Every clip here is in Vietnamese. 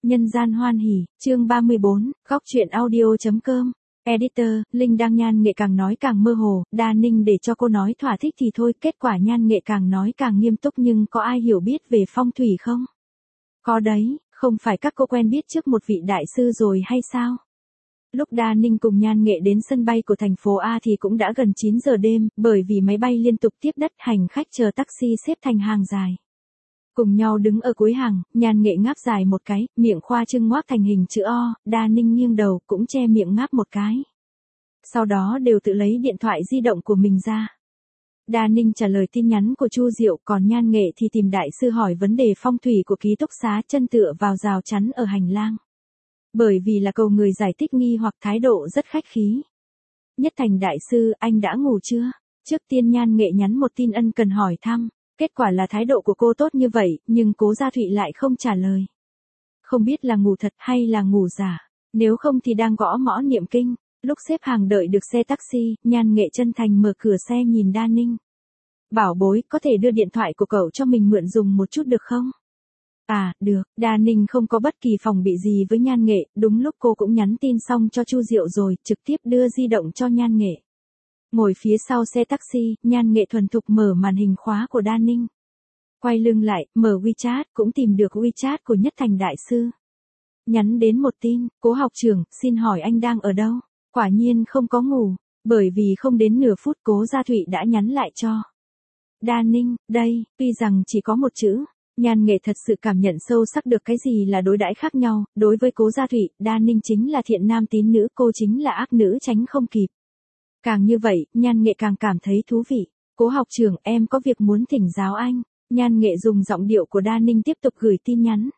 Nhân gian hoan hỉ, chương 34, góc truyện audio.com. Editor, Linh đăng Nhan Nghệ càng nói càng mơ hồ, Đa Ninh để cho cô nói thỏa thích thì thôi, kết quả Nhan Nghệ càng nói càng nghiêm túc nhưng có ai hiểu biết về phong thủy không? Có đấy, không phải các cô quen biết trước một vị đại sư rồi hay sao? Lúc Đa Ninh cùng Nhan Nghệ đến sân bay của thành phố A thì cũng đã gần 9 giờ đêm, bởi vì máy bay liên tục tiếp đất, hành khách chờ taxi xếp thành hàng dài. Cùng nhau đứng ở cuối hàng, Nhan Nghệ ngáp dài một cái, miệng khoa trương ngoác thành hình chữ O, Đa Ninh nghiêng đầu cũng che miệng ngáp một cái. Sau đó đều tự lấy điện thoại di động của mình ra. Đa Ninh trả lời tin nhắn của Chu Diệu, còn Nhan Nghệ thì tìm đại sư hỏi vấn đề phong thủy của ký túc xá, chân tựa vào rào chắn ở hành lang. Bởi vì là cầu người giải thích nghi hoặc thái độ rất khách khí. Nhất Thành đại sư, anh đã ngủ chưa? Trước tiên Nhan Nghệ nhắn một tin ân cần hỏi thăm. Kết quả là thái độ của cô tốt như vậy, nhưng Cố Gia Thụy lại không trả lời. Không biết là ngủ thật hay là ngủ giả, nếu không thì đang gõ mõ niệm kinh. Lúc xếp hàng đợi được xe taxi, Nhan Nghệ chân thành mở cửa xe nhìn Đa Ninh. Bảo bối, có thể đưa điện thoại của cậu cho mình mượn dùng một chút được không? À, được, Đa Ninh không có bất kỳ phòng bị gì với Nhan Nghệ, đúng lúc cô cũng nhắn tin xong cho Chu Diệu rồi, trực tiếp đưa di động cho Nhan Nghệ. Ngồi phía sau xe taxi, Nhan Nghệ thuần thục mở màn hình khóa của Đa Ninh. Quay lưng lại, mở WeChat, cũng tìm được WeChat của Nhất Thành đại sư. Nhắn đến một tin, Cố học trưởng, xin hỏi anh đang ở đâu? Quả nhiên không có ngủ, bởi vì không đến nửa phút Cố Gia Thụy đã nhắn lại cho. Đa Ninh, đây, tuy rằng chỉ có một chữ, Nhan Nghệ thật sự cảm nhận sâu sắc được cái gì là đối đãi khác nhau, đối với Cố Gia Thụy, Đa Ninh chính là thiện nam tín nữ, cô chính là ác nữ tránh không kịp. Càng như vậy, Nhan Nghệ càng cảm thấy thú vị. Cố học trưởng, em có việc muốn thỉnh giáo anh. Nhan Nghệ dùng giọng điệu của Đa Ninh tiếp tục gửi tin nhắn.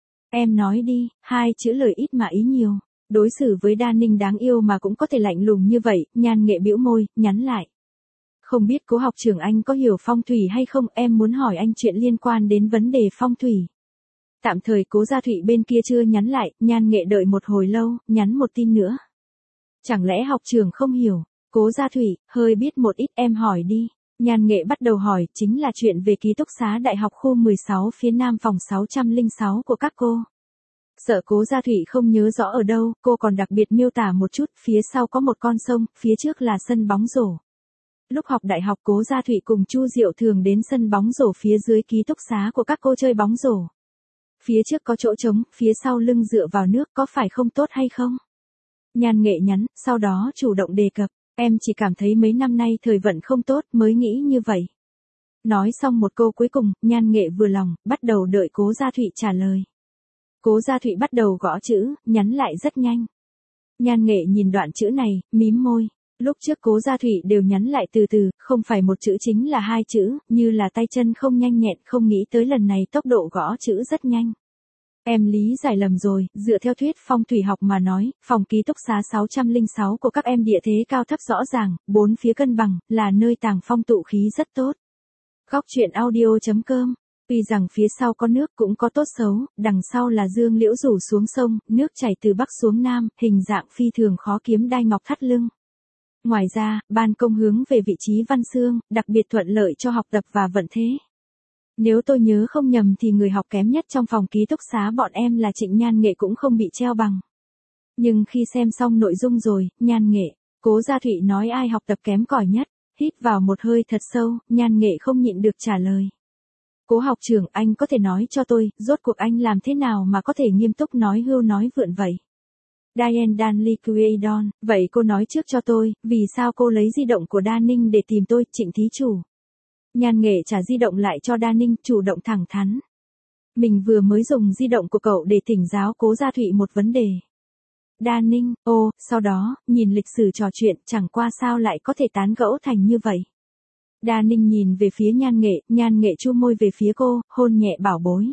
Em nói đi, hai chữ lời ít mà ý nhiều. Đối xử với Đa Ninh đáng yêu mà cũng có thể lạnh lùng như vậy, Nhan Nghệ bĩu môi, nhắn lại. Không biết Cố học trưởng anh có hiểu phong thủy hay không, em muốn hỏi anh chuyện liên quan đến vấn đề phong thủy. Tạm thời Cố Gia Thụy bên kia chưa nhắn lại, Nhan Nghệ đợi một hồi lâu, nhắn một tin nữa. Chẳng lẽ học trưởng không hiểu? Cố Gia Thụy, hơi biết một ít, em hỏi đi. Nhan Nghệ bắt đầu hỏi, chính là chuyện về ký túc xá Đại học khu 16 phía Nam phòng 606 của các cô. Sợ Cố Gia Thụy không nhớ rõ ở đâu, cô còn đặc biệt miêu tả một chút, phía sau có một con sông, phía trước là sân bóng rổ. Lúc học đại học Cố Gia Thụy cùng Chu Diệu thường đến sân bóng rổ phía dưới ký túc xá của các cô chơi bóng rổ. Phía trước có chỗ trống, phía sau lưng dựa vào nước, có phải không tốt hay không? Nhan Nghệ nhắn, sau đó chủ động đề cập. Em chỉ cảm thấy mấy năm nay thời vận không tốt mới nghĩ như vậy. Nói xong một câu cuối cùng, Nhan Nghệ vừa lòng, bắt đầu đợi Cố Gia Thụy trả lời. Cố Gia Thụy bắt đầu gõ chữ, nhắn lại rất nhanh. Nhan Nghệ nhìn đoạn chữ này, mím môi. Lúc trước Cố Gia Thụy đều nhắn lại từ từ, không phải một chữ chính là hai chữ, như là tay chân không nhanh nhẹn, không nghĩ tới lần này tốc độ gõ chữ rất nhanh. Em lý giải lầm rồi, dựa theo thuyết phong thủy học mà nói, phòng ký túc xá 606 của các em địa thế cao thấp rõ ràng, bốn phía cân bằng, là nơi tàng phong tụ khí rất tốt. Góc truyện audio.com. Tuy rằng phía sau có nước cũng có tốt xấu, đằng sau là dương liễu rủ xuống sông, nước chảy từ bắc xuống nam, hình dạng phi thường khó kiếm đai ngọc thắt lưng. Ngoài ra, ban công hướng về vị trí văn xương, đặc biệt thuận lợi cho học tập và vận thế. Nếu tôi nhớ không nhầm thì người học kém nhất trong phòng ký túc xá bọn em là Trịnh Nhan Nghệ cũng không bị treo bằng. Nhưng khi xem xong nội dung rồi, Nhan Nghệ, Cố Gia Thụy nói ai học tập kém cỏi nhất, hít vào một hơi thật sâu, Nhan Nghệ không nhịn được trả lời. Cố học trưởng, anh có thể nói cho tôi, rốt cuộc anh làm thế nào mà có thể nghiêm túc nói hưu nói vượn vậy? Diane Danley Quaidon, vậy cô nói trước cho tôi, vì sao cô lấy di động của Đa Ninh để tìm tôi, Trịnh thí chủ? Nhan Nghệ trả di động lại cho Đa Ninh, chủ động thẳng thắn. Mình vừa mới dùng di động của cậu để thỉnh giáo Cố Gia Thụy một vấn đề. Đa Ninh, sau đó, nhìn lịch sử trò chuyện, chẳng qua sao lại có thể tán gẫu thành như vậy. Đa Ninh nhìn về phía Nhan Nghệ chu môi về phía cô, hôn nhẹ bảo bối.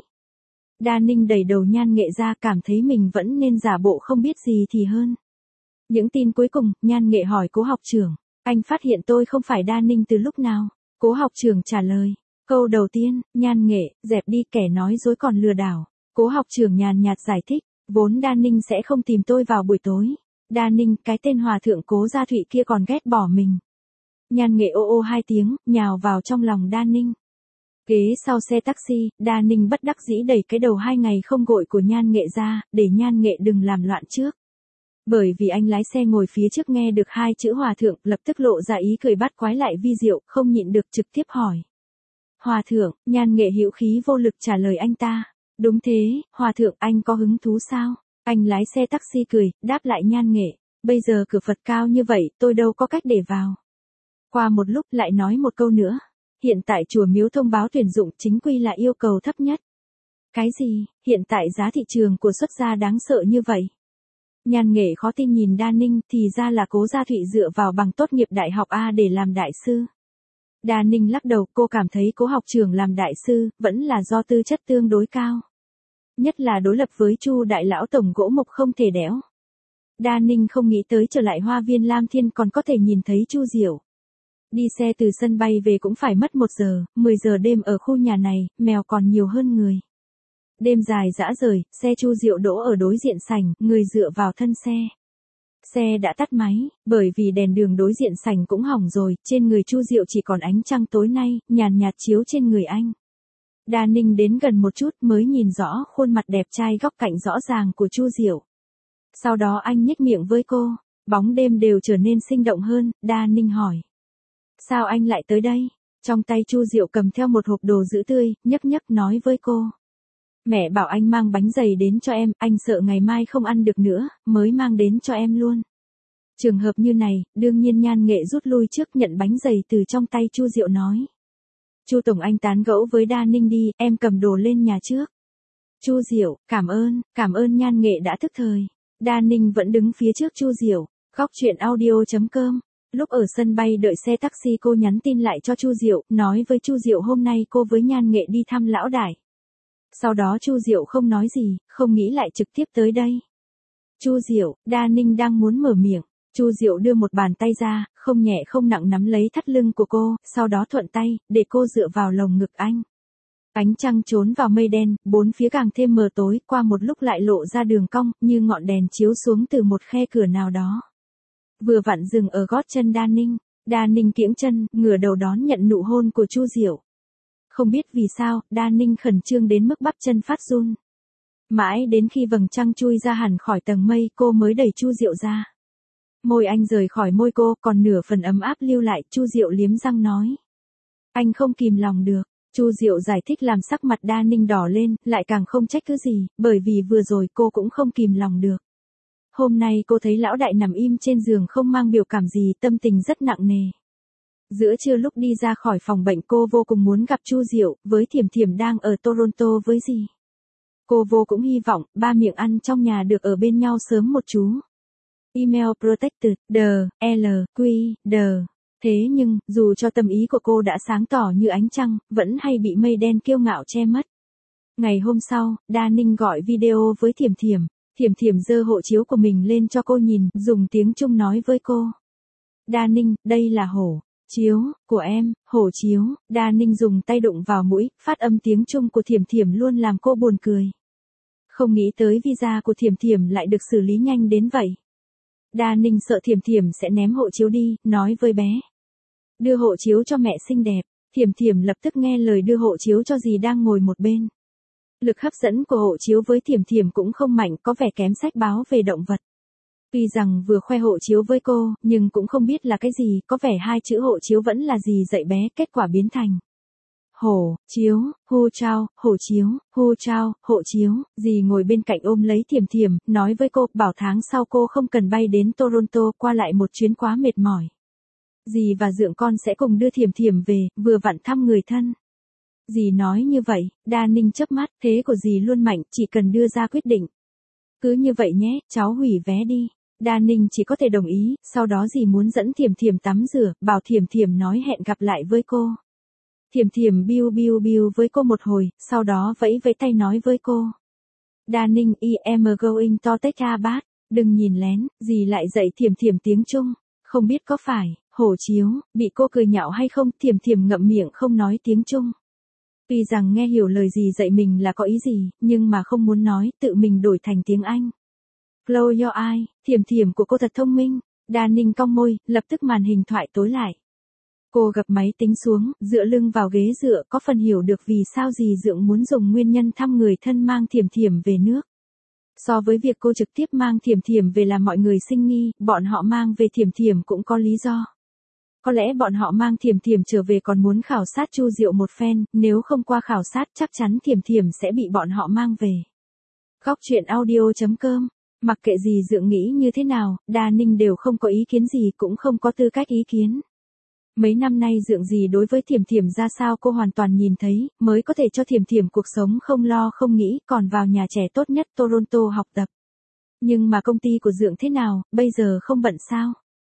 Đa Ninh đẩy đầu Nhan Nghệ ra, cảm thấy mình vẫn nên giả bộ không biết gì thì hơn. Những tin cuối cùng, Nhan Nghệ hỏi Cố học trưởng, anh phát hiện tôi không phải Đa Ninh từ lúc nào? Cố học trưởng trả lời. Câu đầu tiên, Nhan Nghệ, dẹp đi kẻ nói dối còn lừa đảo. Cố học trưởng nhàn nhạt giải thích, vốn Đa Ninh sẽ không tìm tôi vào buổi tối. Đa Ninh, cái tên hòa thượng Cố Gia Thụy kia còn ghét bỏ mình. Nhan Nghệ ô ô hai tiếng, nhào vào trong lòng Đa Ninh. Ghế sau xe taxi, Đa Ninh bất đắc dĩ đẩy cái đầu 2 ngày không gội của Nhan Nghệ ra, để Nhan Nghệ đừng làm loạn trước. Bởi vì anh lái xe ngồi phía trước nghe được 2 chữ hòa thượng, lập tức lộ ra ý cười bắt quái lại vi diệu, không nhịn được trực tiếp hỏi. Hòa thượng, Nhan Nghệ hữu khí vô lực trả lời anh ta. Đúng thế, hòa thượng, anh có hứng thú sao? Anh lái xe taxi cười, đáp lại Nhan Nghệ. Bây giờ cửa Phật cao như vậy, tôi đâu có cách để vào. Qua một lúc lại nói một câu nữa. Hiện tại chùa miếu thông báo tuyển dụng chính quy là yêu cầu thấp nhất. Cái gì, hiện tại giá thị trường của xuất gia đáng sợ như vậy? Nhan Nghệ khó tin nhìn Đa Ninh, thì ra là Cố Gia Thụy dựa vào bằng tốt nghiệp đại học A để làm đại sư. Đa Ninh lắc đầu, cô cảm thấy Cố học trưởng làm đại sư, vẫn là do tư chất tương đối cao. Nhất là đối lập với Chu đại lão tổng gỗ mục không thể đẽo. Đa Ninh không nghĩ tới trở lại Hoa viên Lam Thiên còn có thể nhìn thấy Chu Diệu. Đi xe từ sân bay về cũng phải mất 1 giờ, 10 giờ đêm ở khu nhà này, mèo còn nhiều hơn người. Đêm dài dã rời, xe Chu Diệu đỗ ở đối diện sảnh, người dựa vào thân xe. Xe đã tắt máy, bởi vì đèn đường đối diện sảnh cũng hỏng rồi, trên người Chu Diệu chỉ còn ánh trăng tối nay, nhàn nhạt chiếu trên người anh. Đa Ninh đến gần một chút mới nhìn rõ khuôn mặt đẹp trai góc cạnh rõ ràng của Chu Diệu. Sau đó anh nhếch miệng với cô, bóng đêm đều trở nên sinh động hơn, Đa Ninh hỏi. Sao anh lại tới đây? Trong tay Chu Diệu cầm theo một hộp đồ giữ tươi, nhấc nhấc nói với cô. Mẹ bảo anh mang bánh dày đến cho em, anh sợ ngày mai không ăn được nữa, mới mang đến cho em luôn. Trường hợp như này, đương nhiên Nhan Nghệ rút lui trước nhận bánh dày từ trong tay Chu Diệu nói. Chu tổng anh tán gẫu với Đa Ninh đi, em cầm đồ lên nhà trước. Chu Diệu, cảm ơn Nhan Nghệ đã thức thời. Đa Ninh vẫn đứng phía trước Chu Diệu, góc chuyện audio.com. Lúc ở sân bay đợi xe taxi cô nhắn tin lại cho Chu Diệu, nói với Chu Diệu hôm nay cô với Nhan Nghệ đi thăm lão đại. Sau đó Chu Diệu không nói gì, không nghĩ lại trực tiếp tới đây. Chu Diệu, Đa Ninh đang muốn mở miệng. Chu Diệu đưa một bàn tay ra, không nhẹ không nặng nắm lấy thắt lưng của cô, sau đó thuận tay, để cô dựa vào lồng ngực anh. Ánh trăng trốn vào mây đen, bốn phía càng thêm mờ tối, qua một lúc lại lộ ra đường cong, như ngọn đèn chiếu xuống từ một khe cửa nào đó. Vừa vặn dừng ở gót chân Đa Ninh. Đa Ninh kiễng chân, ngửa đầu đón nhận nụ hôn của Chu Diệu. Không biết vì sao, Đa Ninh khẩn trương đến mức bắp chân phát run. Mãi đến khi vầng trăng chui ra hẳn khỏi tầng mây, cô mới đẩy Chu Diệu ra. Môi anh rời khỏi môi cô, còn nửa phần ấm áp lưu lại, Chu Diệu liếm răng nói. Anh không kìm lòng được. Chu Diệu giải thích làm sắc mặt Đa Ninh đỏ lên, lại càng không trách cứ gì, bởi vì vừa rồi cô cũng không kìm lòng được. Hôm nay cô thấy lão đại nằm im trên giường không mang biểu cảm gì, tâm tình rất nặng nề. Giữa trưa lúc đi ra khỏi phòng bệnh cô vô cùng muốn gặp Chu Diệu, với Thiểm Thiểm đang ở Toronto với dì. Cô vô cũng hy vọng, ba miệng ăn trong nhà được ở bên nhau sớm một chú. Email protected, D. Thế nhưng, dù cho tâm ý của cô đã sáng tỏ như ánh trăng, vẫn hay bị mây đen kiêu ngạo che mất. Ngày hôm sau, Đa Ninh gọi video với Thiểm Thiểm. Thiểm Thiểm giơ hộ chiếu của mình lên cho cô nhìn, dùng tiếng Trung nói với cô. Đa Ninh, đây là hộ chiếu của em, hộ chiếu. Đa Ninh dùng tay đụng vào mũi, phát âm tiếng Trung của Thiểm Thiểm luôn làm cô buồn cười. Không nghĩ tới visa của Thiểm Thiểm lại được xử lý nhanh đến vậy. Đa Ninh sợ Thiểm Thiểm sẽ ném hộ chiếu đi, nói với bé. Đưa hộ chiếu cho mẹ xinh đẹp. Thiểm Thiểm lập tức nghe lời đưa hộ chiếu cho dì đang ngồi một bên. Lực hấp dẫn của hộ chiếu với Thiểm Thiểm cũng không mạnh, có vẻ kém sách báo về động vật. Tuy rằng vừa khoe hộ chiếu với cô, nhưng cũng không biết là cái gì, có vẻ 2 chữ hộ chiếu vẫn là gì dạy bé, kết quả biến thành. Hộ chiếu, hu trao, hộ chiếu, hu trao, hộ chiếu, dì ngồi bên cạnh ôm lấy Thiểm Thiểm, nói với cô, bảo tháng sau cô không cần bay đến Toronto, qua lại một chuyến quá mệt mỏi. Dì và dượng con sẽ cùng đưa Thiểm Thiểm về, vừa vặn thăm người thân. Dì nói như vậy, Đa Ninh chớp mắt, thế của dì luôn mạnh, chỉ cần đưa ra quyết định. Cứ như vậy nhé, cháu hủy vé đi. Đa Ninh chỉ có thể đồng ý, sau đó dì muốn dẫn Thiểm Thiểm tắm rửa, bảo Thiểm Thiểm nói hẹn gặp lại với cô. Thiểm Thiểm biu biu biu với cô một hồi, sau đó vẫy vẫy tay nói với cô. Đa Ninh, I am going to take a bath. Đừng nhìn lén, dì lại dạy Thiểm Thiểm tiếng Trung. Không biết có phải, hộ chiếu, bị cô cười nhạo hay không, Thiểm Thiểm ngậm miệng không nói tiếng Trung. Tuy rằng nghe hiểu lời gì dạy mình là có ý gì, nhưng mà không muốn nói, tự mình đổi thành tiếng Anh. Close your eye, Thiểm Thiểm của cô thật thông minh. Đa Ninh cong môi, lập tức màn hình thoại tối lại. Cô gập máy tính xuống, dựa lưng vào ghế dựa, có phần hiểu được vì sao dì Dượng muốn dùng nguyên nhân thăm người thân mang Thiểm Thiểm về nước. So với việc cô trực tiếp mang Thiểm Thiểm về làm mọi người sinh nghi, bọn họ mang về Thiểm Thiểm cũng có lý do. Có lẽ bọn họ mang Thiểm Thiểm trở về còn muốn khảo sát Chu Diệu một phen, nếu không qua khảo sát chắc chắn Thiểm Thiểm sẽ bị bọn họ mang về. Góc truyện audio.com. Mặc kệ gì Dượng nghĩ như thế nào, Đa Ninh đều không có ý kiến gì, cũng không có tư cách ý kiến. Mấy năm nay Dượng gì đối với Thiểm Thiểm ra sao cô hoàn toàn nhìn thấy, mới có thể cho Thiểm Thiểm cuộc sống không lo không nghĩ, còn vào nhà trẻ tốt nhất Toronto học tập. Nhưng mà công ty của Dượng thế nào, bây giờ không bận sao?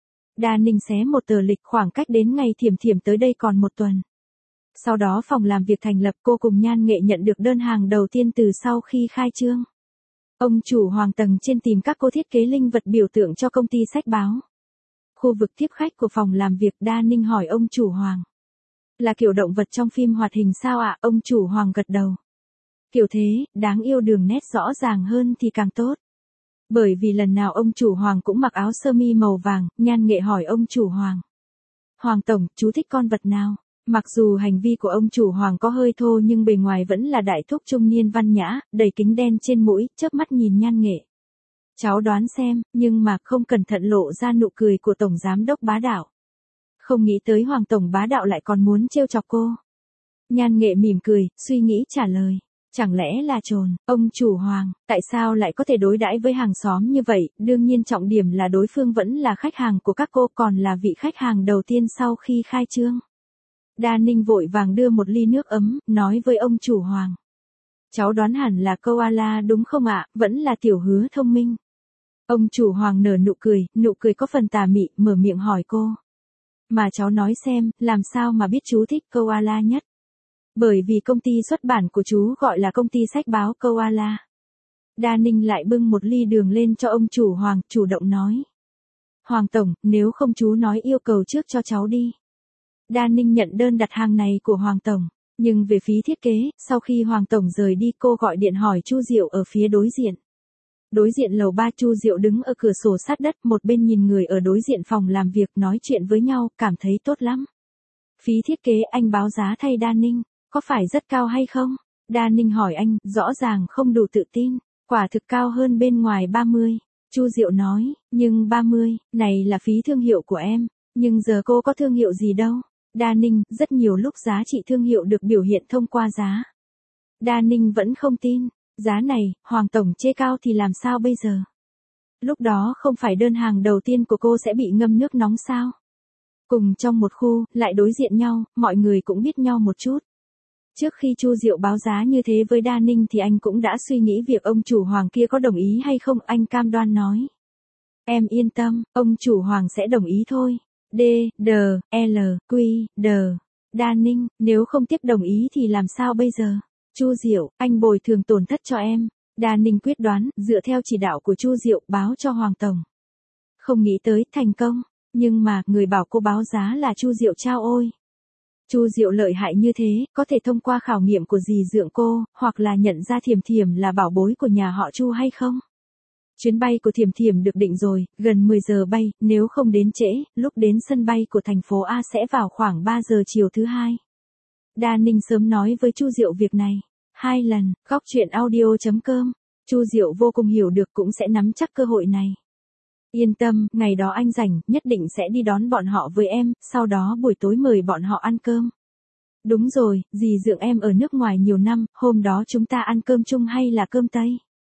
Đa Ninh xé một tờ lịch, khoảng cách đến ngày Thiểm Thiểm tới đây còn một tuần. Sau đó phòng làm việc thành lập, cô cùng Nhan Nghệ nhận được đơn hàng đầu tiên từ sau khi khai trương. Ông chủ Hoàng tầng trên tìm các cô thiết kế linh vật biểu tượng cho công ty sách báo. Khu vực tiếp khách của phòng làm việc, Đa Ninh hỏi ông chủ Hoàng. Là kiểu động vật trong phim hoạt hình sao ạ? Ông chủ Hoàng gật đầu. Kiểu thế, đáng yêu, đường nét rõ ràng hơn thì càng tốt. Bởi vì lần nào ông chủ Hoàng cũng mặc áo sơ mi màu vàng, Nhan Nghệ hỏi ông chủ Hoàng. Hoàng tổng, chú thích con vật nào? Mặc dù hành vi của ông chủ Hoàng có hơi thô nhưng bề ngoài vẫn là đại thúc trung niên văn nhã, đầy kính đen trên mũi, chớp mắt nhìn Nhan Nghệ. Cháu đoán xem, nhưng mà không cẩn thận lộ ra nụ cười của tổng giám đốc bá đạo. Không nghĩ tới Hoàng tổng bá đạo lại còn muốn trêu chọc cô. Nhan Nghệ mỉm cười, suy nghĩ trả lời. Chẳng lẽ là trồn, ông chủ Hoàng, tại sao lại có thể đối đãi với hàng xóm như vậy, đương nhiên trọng điểm là đối phương vẫn là khách hàng của các cô, còn là vị khách hàng đầu tiên sau khi khai trương. Đa Ninh vội vàng đưa một ly nước ấm, nói với ông chủ Hoàng. Cháu đoán hẳn là koala đúng không ạ, vẫn là tiểu hứa thông minh. Ông chủ Hoàng nở nụ cười có phần tà mị, mở miệng hỏi cô. Mà cháu nói xem, làm sao mà biết chú thích koala nhất? Bởi vì công ty xuất bản của chú gọi là công ty sách báo koala. Đa Ninh lại bưng một ly đường lên cho ông chủ Hoàng, chủ động nói. Hoàng tổng, nếu không chú nói yêu cầu trước cho cháu đi. Đa Ninh nhận đơn đặt hàng này của Hoàng tổng. Nhưng về phí thiết kế, sau khi Hoàng tổng rời đi cô gọi điện hỏi Chu Diệu ở phía đối diện. Đối diện lầu 3, Chu Diệu đứng ở cửa sổ sát đất, một bên nhìn người ở đối diện phòng làm việc nói chuyện với nhau, cảm thấy tốt lắm. Phí thiết kế anh báo giá thay Đa Ninh, có phải rất cao hay không? Đa Ninh hỏi anh, rõ ràng không đủ tự tin, quả thực cao hơn bên ngoài 30. Chu Diệu nói, nhưng 30, này là phí thương hiệu của em, nhưng giờ cô có thương hiệu gì đâu? Đa Ninh, rất nhiều lúc giá trị thương hiệu được biểu hiện thông qua giá. Đa Ninh vẫn không tin, giá này, Hoàng tổng chê cao thì làm sao bây giờ? Lúc đó không phải đơn hàng đầu tiên của cô sẽ bị ngâm nước nóng sao? Cùng trong một khu, lại đối diện nhau, mọi người cũng biết nhau một chút. Trước khi Chu Diệu báo giá như thế với Đa Ninh thì anh cũng đã suy nghĩ việc ông chủ Hoàng kia có đồng ý hay không, anh cam đoan nói. Em yên tâm, ông chủ Hoàng sẽ đồng ý thôi. D, D, L, Q, D. Đa Ninh, nếu không tiếp đồng ý thì làm sao bây giờ? Chu Diệu, anh bồi thường tổn thất cho em. Đa Ninh quyết đoán, dựa theo chỉ đạo của Chu Diệu, báo cho Hoàng tổng. Không nghĩ tới, thành công. Nhưng mà, người bảo cô báo giá là Chu Diệu chao ôi. Chu Diệu lợi hại như thế, có thể thông qua khảo nghiệm của dì Dượng cô, hoặc là nhận ra Thiểm Thiểm là bảo bối của nhà họ Chu hay không? Chuyến bay của Thiểm Thiểm được định rồi, gần 10 giờ bay, nếu không đến trễ, lúc đến sân bay của thành phố A sẽ vào khoảng 3 giờ chiều thứ hai. Đa Ninh sớm nói với Chu Diệu việc này. 2 lần, góc truyện audio.com. Chu Diệu vô cùng hiểu được, cũng sẽ nắm chắc cơ hội này. Yên tâm, ngày đó anh rảnh, nhất định sẽ đi đón bọn họ với em, sau đó buổi tối mời bọn họ ăn cơm. Đúng rồi, dì Dượng em ở nước ngoài nhiều năm, hôm đó chúng ta ăn cơm chung hay là cơm Tây?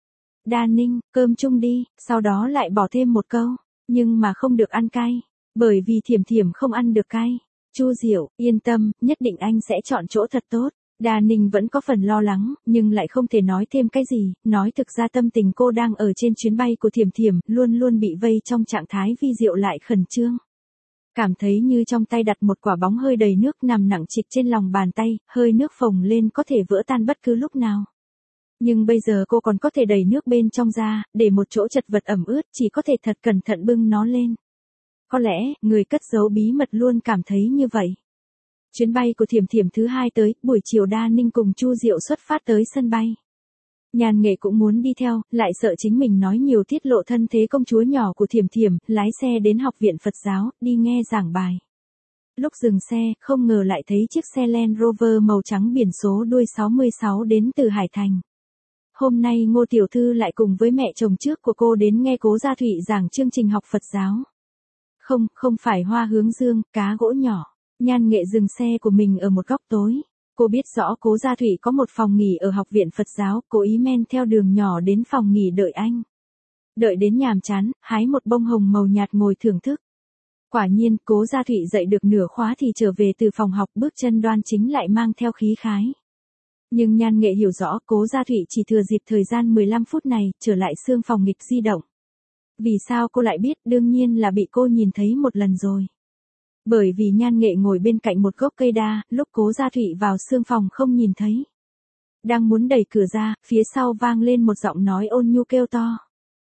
Đa Ninh, cơm chung đi, sau đó lại bỏ thêm một câu, nhưng mà không được ăn cay, bởi vì Thiểm Thiểm không ăn được cay. Chu Diệu, yên tâm, nhất định anh sẽ chọn chỗ thật tốt. Đa Ninh vẫn có phần lo lắng, nhưng lại không thể nói thêm cái gì, nói thực ra tâm tình cô đang ở trên chuyến bay của Thiểm Thiểm, luôn luôn bị vây trong trạng thái vi diệu lại khẩn trương. Cảm thấy như trong tay đặt một quả bóng hơi đầy nước nằm nặng trịch trên lòng bàn tay, hơi nước phồng lên có thể vỡ tan bất cứ lúc nào. Nhưng bây giờ cô còn có thể đẩy nước bên trong ra, để một chỗ chật vật ẩm ướt, chỉ có thể thật cẩn thận bưng nó lên. Có lẽ, người cất giấu bí mật luôn cảm thấy như vậy. Chuyến bay của Thiểm Thiểm thứ 2 tới, buổi chiều Đa Ninh cùng Chu Diệu xuất phát tới sân bay. Nhan Nghệ cũng muốn đi theo, lại sợ chính mình nói nhiều tiết lộ thân thế công chúa nhỏ của Thiểm Thiểm, lái xe đến học viện Phật giáo, đi nghe giảng bài. lúc dừng xe, không ngờ lại thấy chiếc xe Land Rover màu trắng biển số đuôi 66 đến từ Hải Thành. Hôm nay Ngô tiểu thư lại cùng với mẹ chồng trước của cô đến nghe Cố Gia Thụy giảng chương trình học Phật giáo. Không phải Hoa Hướng Dương, cá gỗ nhỏ. Nhan Nghệ dừng xe của mình ở một góc tối. Cô biết rõ Cố Gia Thụy có một phòng nghỉ ở học viện Phật giáo, cố ý men theo đường nhỏ đến phòng nghỉ đợi anh. Đợi đến nhàm chán, hái một bông hồng màu nhạt ngồi thưởng thức. Quả nhiên, Cố Gia Thụy dậy được nửa khóa thì trở về từ phòng học, bước chân đoan chính lại mang theo khí khái. Nhưng Nhan Nghệ hiểu rõ Cố Gia Thụy chỉ thừa dịp thời gian 15 phút này, trở lại xương phòng nghịch di động. Vì sao cô lại biết? Đương nhiên là bị cô nhìn thấy một lần rồi. Bởi vì Nhan Nghệ ngồi bên cạnh một gốc cây đa, lúc Cố Gia Thụy vào xương phòng không nhìn thấy. Đang muốn đẩy cửa ra, phía sau vang lên một giọng nói ôn nhu kêu to.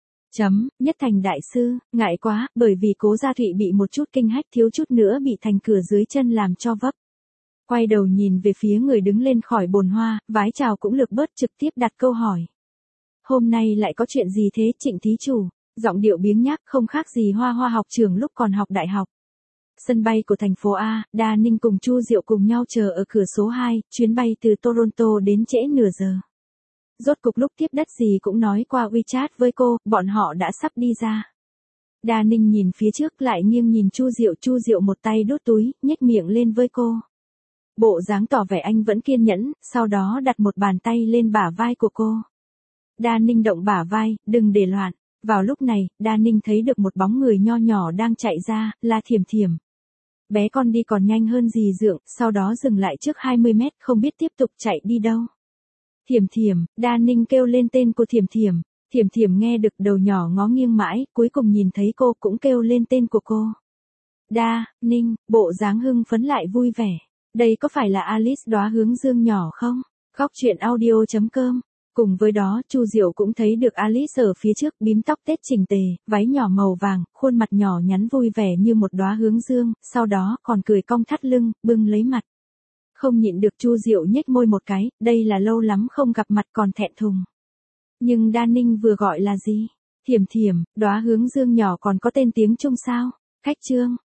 Nhất Thành đại sư, ngại quá, bởi vì Cố Gia Thụy bị một chút kinh hách, thiếu chút nữa bị thành cửa dưới chân làm cho vấp. Quay đầu nhìn về phía người đứng lên khỏi bồn hoa, vái chào cũng lược bớt, trực tiếp đặt câu hỏi. Hôm nay lại có chuyện gì thế Trịnh thí chủ? Giọng điệu biếng nhác không khác gì Hoa Hoa học trưởng lúc còn học đại học. Sân bay của thành phố A, Đa Ninh cùng Chu Diệu cùng nhau chờ ở cửa số 2, chuyến bay từ Toronto đến trễ nửa giờ. Rốt cục lúc tiếp đất gì cũng nói qua WeChat với cô, bọn họ đã sắp đi ra. Đa Ninh nhìn phía trước lại nghiêng nhìn Chu Diệu một tay đút túi, nhếch miệng lên với cô. Bộ dáng tỏ vẻ anh vẫn kiên nhẫn, sau đó đặt một bàn tay lên bả vai của cô. Đa Ninh động bả vai, đừng để loạn. Vào lúc này, Đa Ninh thấy được một bóng người nho nhỏ đang chạy ra, là Thiểm Thiểm. Bé con đi còn nhanh hơn dì Dượng, sau đó dừng lại trước 20 mét, không biết tiếp tục chạy đi đâu. Thiểm Thiểm, Đa Ninh kêu lên tên của Thiểm Thiểm. Thiểm Thiểm nghe được đầu nhỏ ngó nghiêng mãi, cuối cùng nhìn thấy cô cũng kêu lên tên của cô. Đa Ninh, bộ dáng hưng phấn lại vui vẻ. Đây có phải là Alice Đóa Hướng Dương nhỏ không? Góc truyện audio.com. Cùng với đó, Chu Diệu cũng thấy được Alice ở phía trước, bím tóc tết chỉnh tề, váy nhỏ màu vàng, khuôn mặt nhỏ nhắn vui vẻ như một đóa hướng dương, sau đó còn cười cong thắt lưng, bưng lấy mặt. Không nhịn được Chu Diệu nhếch môi một cái, đây là lâu lắm không gặp mặt còn thẹn thùng. Nhưng Đa Ninh vừa gọi là gì? Thiểm Thiểm, đóa hướng dương nhỏ còn có tên tiếng Trung sao? Khách trương.